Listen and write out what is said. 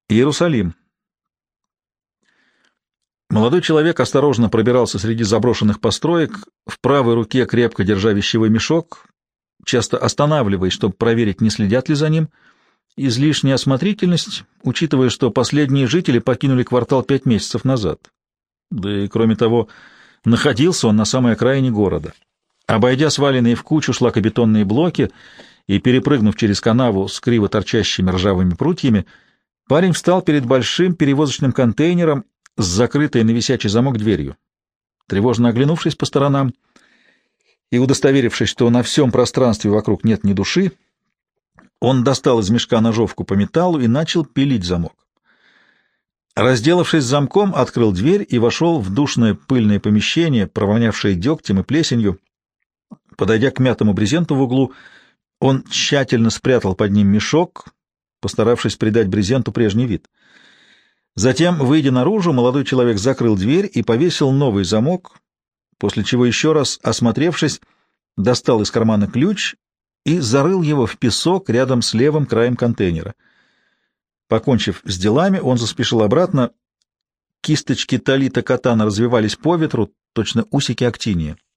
Иерусалим. Молодой человек осторожно пробирался среди заброшенных построек, в правой руке крепко держа вещевой мешок, часто останавливаясь, чтобы проверить, не следят ли за ним. Излишняя осмотрительность, учитывая, что последние жители покинули квартал 5 месяцев назад. Да и, кроме того, находился он на самой окраине города. Обойдя сваленные в кучу шлакобетонные блоки и перепрыгнув через канаву с криво торчащими ржавыми прутьями, парень встал перед большим перевозочным контейнером с закрытой на висячий замок дверью. Тревожно оглянувшись по сторонам и удостоверившись, что на всем пространстве вокруг нет ни души, он достал из мешка ножовку по металлу и начал пилить замок. Разделавшись с замком, открыл дверь и вошел в душное пыльное помещение, провонявшее дегтем и плесенью. Подойдя к мятому брезенту в углу, он тщательно спрятал под ним мешок, постаравшись придать брезенту прежний вид. Затем, выйдя наружу, молодой человек закрыл дверь и повесил новый замок, после чего, еще раз осмотревшись, достал из кармана ключ и зарыл его в песок рядом с левым краем контейнера. Покончив с делами, он заспешил обратно. Кисточки талита катана развивались по ветру, точно усики актиния.